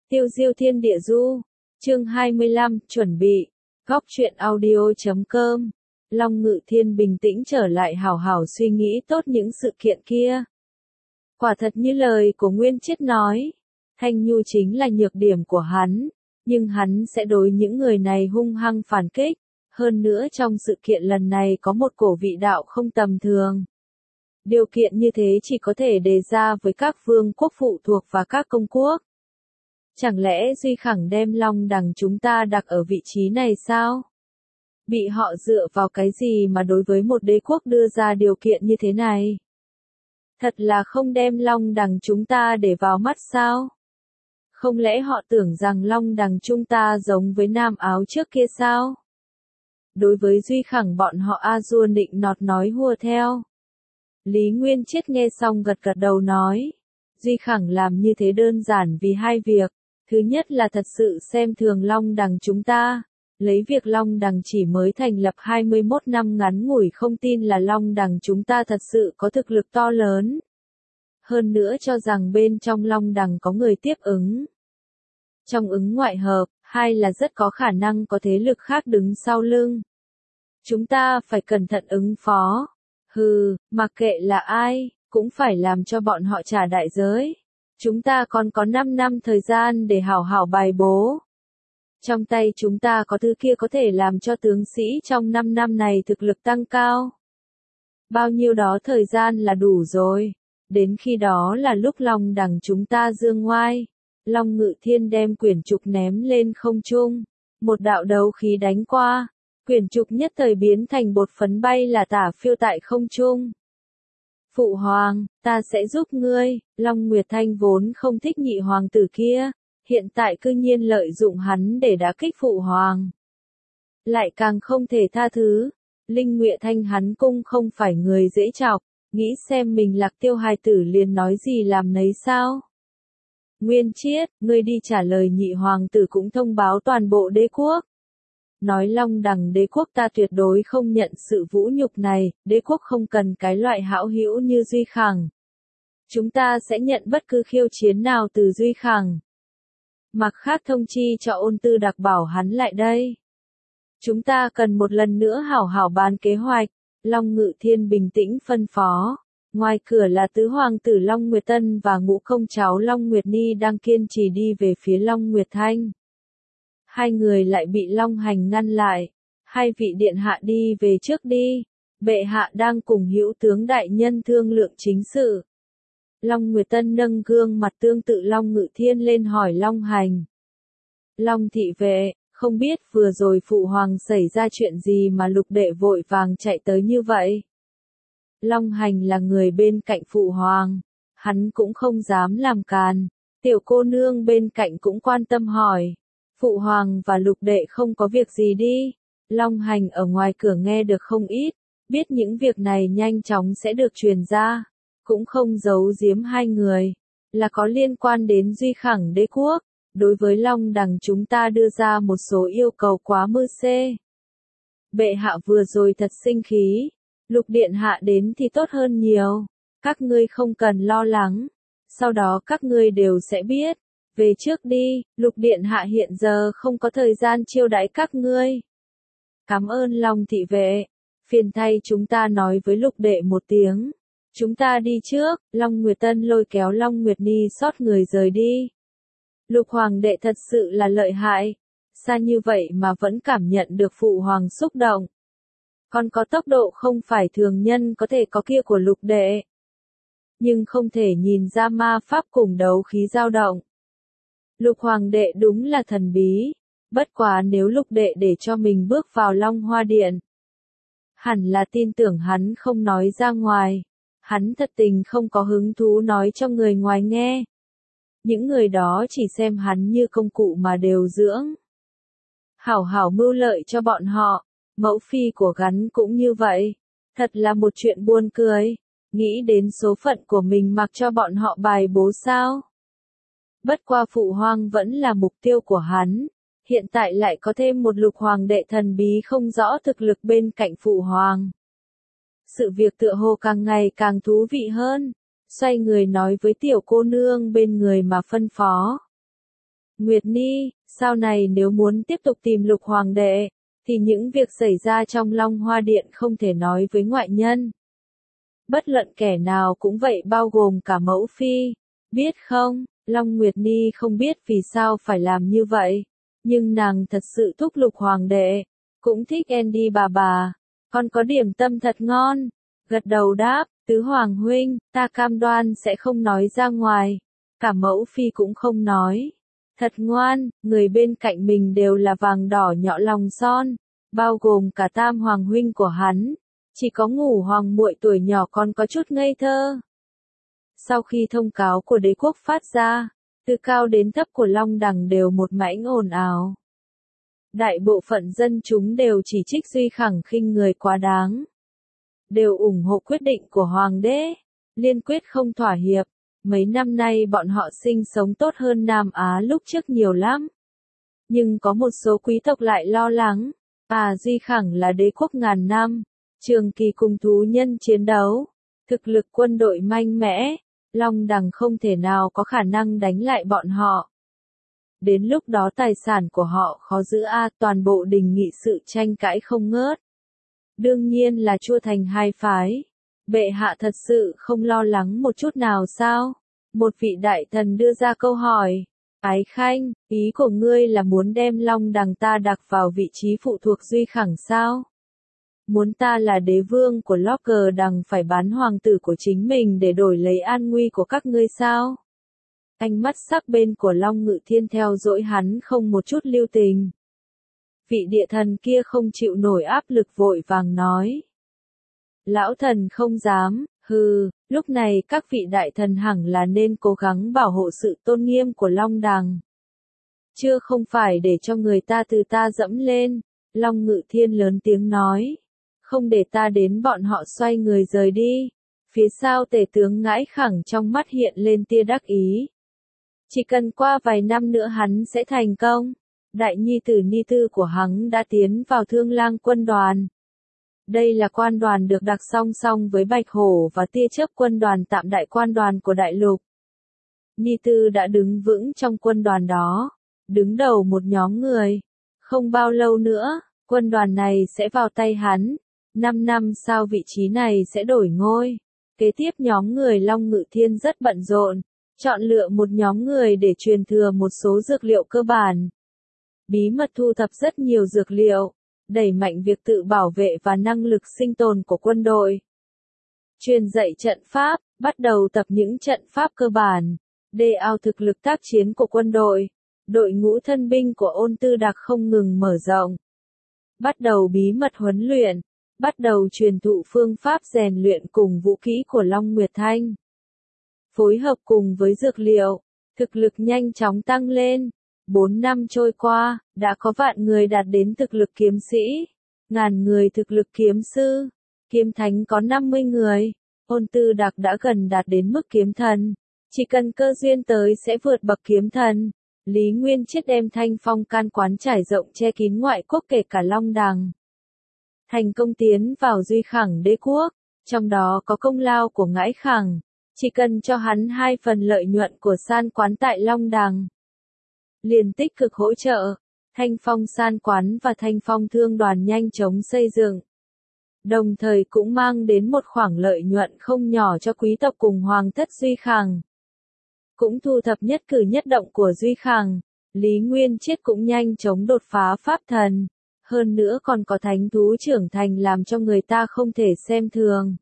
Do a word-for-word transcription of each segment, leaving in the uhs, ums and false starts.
Tiêu diêu thiên địa du. Chương hai mươi lăm, chuẩn bị. Góc truyện audio chấm com. Long Ngự Thiên bình tĩnh trở lại hảo hảo suy nghĩ tốt những sự kiện kia. Quả thật như lời của Nguyên Chiết nói, Thanh Nhu chính là nhược điểm của hắn, nhưng hắn sẽ đối những người này hung hăng phản kích. Hơn nữa trong sự kiện lần này có một cổ vị đạo không tầm thường. Điều kiện như thế chỉ có thể đề ra với các vương quốc phụ thuộc và các công quốc. Chẳng lẽ Duy Khẳng đem Long Đằng chúng ta đặt ở vị trí này sao? Bị họ dựa vào cái gì mà đối với một đế quốc đưa ra điều kiện như thế này? Thật là không đem Long Đằng chúng ta để vào mắt sao? Không lẽ họ tưởng rằng Long Đằng chúng ta giống với Nam Áo trước kia sao? Đối với Duy Khẳng bọn họ a dua nịnh nọt nói hùa theo. Lý Nguyên Chiết nghe xong gật gật đầu nói. Duy Khẳng làm như thế đơn giản vì hai việc. Thứ nhất là thật sự xem thường Long Đằng chúng ta. Lấy việc Long Đằng chỉ mới thành lập hai mươi mốt năm ngắn ngủi không tin là Long Đằng chúng ta thật sự có thực lực to lớn. Hơn nữa cho rằng bên trong Long Đằng có người tiếp ứng. Trong ứng ngoại hợp, hai là rất có khả năng có thế lực khác đứng sau lưng. Chúng ta phải cẩn thận ứng phó. Hừ, mặc kệ là ai, cũng phải làm cho bọn họ trả đại giới. Chúng ta còn có năm năm thời gian để hảo hảo bài bố. Trong tay chúng ta có thứ kia có thể làm cho tướng sĩ trong năm năm này thực lực tăng cao. Bao nhiêu đó thời gian là đủ rồi. Đến khi đó là lúc Long Đằng chúng ta dương ngoai. Long Ngự Thiên đem quyển trục ném lên không trung. Một đạo đấu khí đánh qua. Quyển trục nhất thời biến thành bột phấn bay là tả phiêu tại không trung. Phụ hoàng, ta sẽ giúp ngươi. Long Nguyệt Thanh vốn không thích nhị hoàng tử kia, hiện tại cư nhiên lợi dụng hắn để đả kích phụ hoàng. Lại càng không thể tha thứ. Linh Nguyệt Thanh hắn cung không phải người dễ chọc, nghĩ xem mình Lạc Tiêu hài tử liền nói gì làm nấy sao. Nguyên Chiết, ngươi đi trả lời nhị hoàng tử cũng thông báo toàn bộ đế quốc. Nói Long Đằng đế quốc ta tuyệt đối không nhận sự vũ nhục này, đế quốc không cần cái loại hão hữu như Duy Khẳng. Chúng ta sẽ nhận bất cứ khiêu chiến nào từ Duy Khẳng. Mặc khác thông chi cho Ôn Tư Đặc bảo hắn lại đây. Chúng ta cần một lần nữa hảo hảo bàn kế hoạch. Long Ngự Thiên bình tĩnh phân phó. Ngoài cửa là tứ hoàng tử Long Nguyệt Tân và ngũ công cháu Long Nguyệt Ni đang kiên trì đi về phía Long Nguyệt Thanh. Hai người lại bị Long Hành ngăn lại. Hai vị điện hạ đi về trước đi. Bệ hạ đang cùng hữu tướng đại nhân thương lượng chính sự. Long Nguyệt Tân nâng gương mặt tương tự Long Ngự Thiên lên hỏi Long Hành. Long thị vệ, không biết vừa rồi phụ hoàng xảy ra chuyện gì mà lục đệ vội vàng chạy tới như vậy. Long Hành là người bên cạnh phụ hoàng. Hắn cũng không dám làm càn. Tiểu cô nương bên cạnh cũng quan tâm hỏi. Phụ hoàng và lục đệ không có việc gì đi. Long Hành ở ngoài cửa nghe được không ít. Biết những việc này nhanh chóng sẽ được truyền ra. Cũng không giấu giếm hai người. Là có liên quan đến Duy Khẳng đế quốc. Đối với Long Đằng chúng ta đưa ra một số yêu cầu quá mưu xê. Bệ hạ vừa rồi thật sinh khí. Lục điện hạ đến thì tốt hơn nhiều. Các ngươi không cần lo lắng. Sau đó các ngươi đều sẽ biết. Về trước đi, lục điện hạ hiện giờ không có thời gian chiêu đãi các ngươi. Cảm ơn Long thị vệ. Phiền thay chúng ta nói với lục đệ một tiếng. Chúng ta đi trước. Long Nguyệt Tân lôi kéo Long Nguyệt Ni xót người rời đi. Lục hoàng đệ thật sự là lợi hại. Xa như vậy mà vẫn cảm nhận được phụ hoàng xúc động. Còn có tốc độ không phải thường nhân có thể có kia của lục đệ. Nhưng không thể nhìn ra ma pháp cùng đấu khí dao động. Lục hoàng đệ đúng là thần bí. Bất quá nếu lục đệ để cho mình bước vào Long Hoa Điện. Hẳn là tin tưởng hắn không nói ra ngoài. Hắn thật tình không có hứng thú nói cho người ngoài nghe. Những người đó chỉ xem hắn như công cụ mà đều dưỡng. Hảo hảo mưu lợi cho bọn họ. Mẫu phi của gắn cũng như vậy. Thật là một chuyện buồn cười. Nghĩ đến số phận của mình mặc cho bọn họ bài bố sao. Bất qua phụ hoàng vẫn là mục tiêu của hắn. Hiện tại lại có thêm một lục hoàng đệ thần bí không rõ thực lực bên cạnh phụ hoàng. Sự việc tựa hồ càng ngày càng thú vị hơn. Xoay người nói với tiểu cô nương bên người mà phân phó. Nguyệt Ni, sau này nếu muốn tiếp tục tìm Lục Hoàng đệ, thì những việc xảy ra trong Long Hoa Điện không thể nói với ngoại nhân. Bất luận kẻ nào cũng vậy, bao gồm cả mẫu phi. Biết không, Long Nguyệt Ni không biết vì sao phải làm như vậy, nhưng nàng thật sự thúc Lục Hoàng đệ, cũng thích Andy bà bà, còn có điểm tâm thật ngon. Gật đầu đáp, tứ hoàng huynh, ta cam đoan sẽ không nói ra ngoài. Cả mẫu phi cũng không nói. Thật ngoan, người bên cạnh mình đều là vàng đỏ nhọ lòng son, bao gồm cả tam hoàng huynh của hắn. Chỉ có Ngũ hoàng muội tuổi nhỏ còn có chút ngây thơ. Sau khi thông cáo của đế quốc phát ra, từ cao đến thấp của Long Đằng đều một mảnh ồn ào. Đại bộ phận dân chúng đều chỉ trích Duy Khẳng khinh người quá đáng. Đều ủng hộ quyết định của hoàng đế, liên quyết không thỏa hiệp. Mấy năm nay bọn họ sinh sống tốt hơn Nam Á lúc trước nhiều lắm. Nhưng có một số quý tộc lại lo lắng. À, Duy Khẳng là đế quốc ngàn năm, trường kỳ cùng thú nhân chiến đấu, thực lực quân đội mạnh mẽ, Long Đằng không thể nào có khả năng đánh lại bọn họ. Đến lúc đó tài sản của họ khó giữ a, à, toàn bộ đình nghị sự tranh cãi không ngớt. Đương nhiên là chia thành hai phái. Bệ hạ thật sự không lo lắng một chút nào sao? Một vị đại thần đưa ra câu hỏi. Ái Khanh, ý của ngươi là muốn đem Long Đằng ta đặt vào vị trí phụ thuộc Duy Khẳng sao? Muốn ta là đế vương của Locker Đằng phải bán hoàng tử của chính mình để đổi lấy an nguy của các ngươi sao? Ánh mắt sắc bên của Long Ngự Thiên theo dõi hắn không một chút lưu tình. Vị địa thần kia không chịu nổi áp lực vội vàng nói. Lão thần không dám, hừ, lúc này các vị đại thần hẳn là nên cố gắng bảo hộ sự tôn nghiêm của Long Đằng. Chưa không phải để cho người ta từ ta dẫm lên, Long Ngự Thiên lớn tiếng nói. Không để ta đến bọn họ xoay người rời đi. Phía sau tể tướng Ngãi Khẳng trong mắt hiện lên tia đắc ý. Chỉ cần qua vài năm nữa hắn sẽ thành công. Đại nhi tử ni tư của hắn đã tiến vào Thương Lang quân đoàn. Đây là quan đoàn được đặt song song với Bạch Hổ và tia chớp quân đoàn tạm đại quan đoàn của đại lục. Ni tư đã đứng vững trong quân đoàn đó, đứng đầu một nhóm người. Không bao lâu nữa, quân đoàn này sẽ vào tay hắn. Năm năm sau vị trí này sẽ đổi ngôi. Kế tiếp nhóm người Long Ngự Thiên rất bận rộn, chọn lựa một nhóm người để truyền thừa một số dược liệu cơ bản. Bí mật thu thập rất nhiều dược liệu, đẩy mạnh việc tự bảo vệ và năng lực sinh tồn của quân đội. Truyền dạy trận pháp, bắt đầu tập những trận pháp cơ bản, đề cao thực lực tác chiến của quân đội. Đội ngũ thân binh của Ôn Tư Đặc không ngừng mở rộng. Bắt đầu bí mật huấn luyện, bắt đầu truyền thụ phương pháp rèn luyện cùng vũ khí của Long Nguyệt Thanh. Phối hợp cùng với dược liệu, thực lực nhanh chóng tăng lên. Bốn năm trôi qua, đã có vạn người đạt đến thực lực kiếm sĩ, ngàn người thực lực kiếm sư, kiếm thánh có năm mươi người. Ôn Tư Đặc đã gần đạt đến mức kiếm thần, chỉ cần cơ duyên tới sẽ vượt bậc kiếm thần. Lý Nguyên Chiết đem Thanh Phong can quán trải rộng che kín ngoại quốc kể cả Long Đằng. Thành công tiến vào Duy Khẳng đế quốc, trong đó có công lao của Ngãi Khẳng, chỉ cần cho hắn hai phần lợi nhuận của san quán tại Long Đằng. Liền tích cực hỗ trợ, Thanh Phong san quán và Thanh Phong thương đoàn nhanh chóng xây dựng. Đồng thời cũng mang đến một khoản lợi nhuận không nhỏ cho quý tộc cùng hoàng thất Duy Khẳng. Cũng thu thập nhất cử nhất động của Duy Khẳng, Lý Nguyên Chiết cũng nhanh chóng đột phá pháp thần. Hơn nữa còn có thánh thú trưởng thành làm cho người ta không thể xem thường.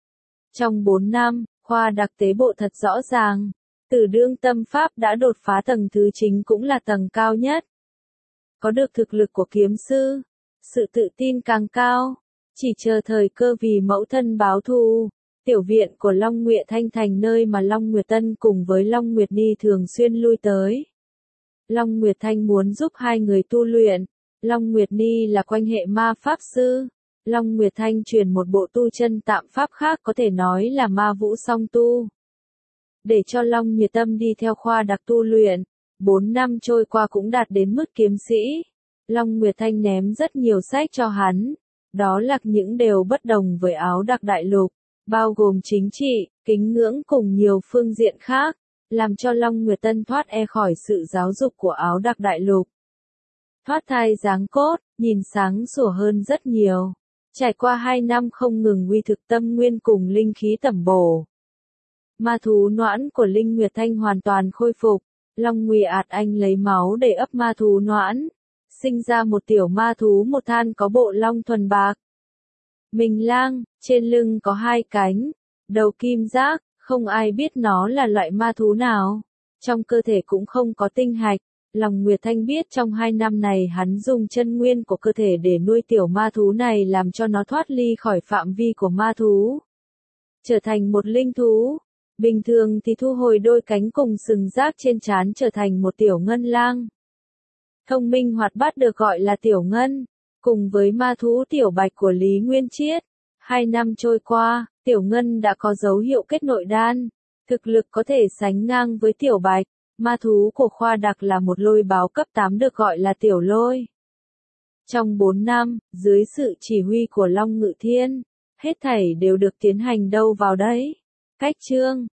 Trong bốn năm, khoa đặc tế bộ thật rõ ràng. Tử đương tâm pháp đã đột phá tầng thứ chính cũng là tầng cao nhất. Có được thực lực của kiếm sư, sự tự tin càng cao, chỉ chờ thời cơ vì mẫu thân báo thù. Tiểu viện của Long Nguyệt Thanh thành nơi mà Long Nguyệt Tân cùng với Long Nguyệt Ni thường xuyên lui tới. Long Nguyệt Thanh muốn giúp hai người tu luyện, Long Nguyệt Ni là quan hệ ma pháp sư. Long Nguyệt Thanh truyền một bộ tu chân tạm pháp khác có thể nói là ma vũ song tu. Để cho Long Nhiệt Tâm đi theo khoa đặc tu luyện, bốn năm trôi qua cũng đạt đến mức kiếm sĩ. Long Nguyệt Thanh ném rất nhiều sách cho hắn, đó là những đều bất đồng với áo đặc đại lục, bao gồm chính trị, kính ngưỡng cùng nhiều phương diện khác. làm cho Long Nguyệt Tân thoát e khỏi sự giáo dục của Áo Đặc Đại Lục. Thoát thai dáng cốt, nhìn sáng sủa hơn rất nhiều. Trải qua hai năm không ngừng uy thực tâm nguyên cùng linh khí tẩm bổ. Ma thú noãn của Linh Nguyệt Thanh hoàn toàn khôi phục. Long Nguy ạt anh lấy máu để ấp ma thú noãn. Sinh ra một tiểu ma thú một than có bộ long thuần bạc. Mình lang, trên lưng có hai cánh, đầu kim giác, không ai biết nó là loại ma thú nào. Trong cơ thể cũng không có tinh hạch. Long Nguyệt Thanh biết trong hai năm này hắn dùng chân nguyên của cơ thể để nuôi tiểu ma thú này làm cho nó thoát ly khỏi phạm vi của ma thú. Trở thành một linh thú. Bình thường thì thu hồi đôi cánh cùng sừng rác trên trán trở thành một tiểu ngân lang. Thông minh hoạt bát được gọi là tiểu ngân. Cùng với ma thú tiểu bạch của Lý Nguyên Chiết. Hai năm trôi qua, tiểu ngân đã có dấu hiệu kết nội đan. Thực lực có thể sánh ngang với tiểu bạch. Ma thú của Khoa Đặc là một lôi báo cấp tám được gọi là tiểu lôi. Trong bốn năm, dưới sự chỉ huy của Long Ngự Thiên, hết thảy đều được tiến hành đâu vào đấy. Cách chương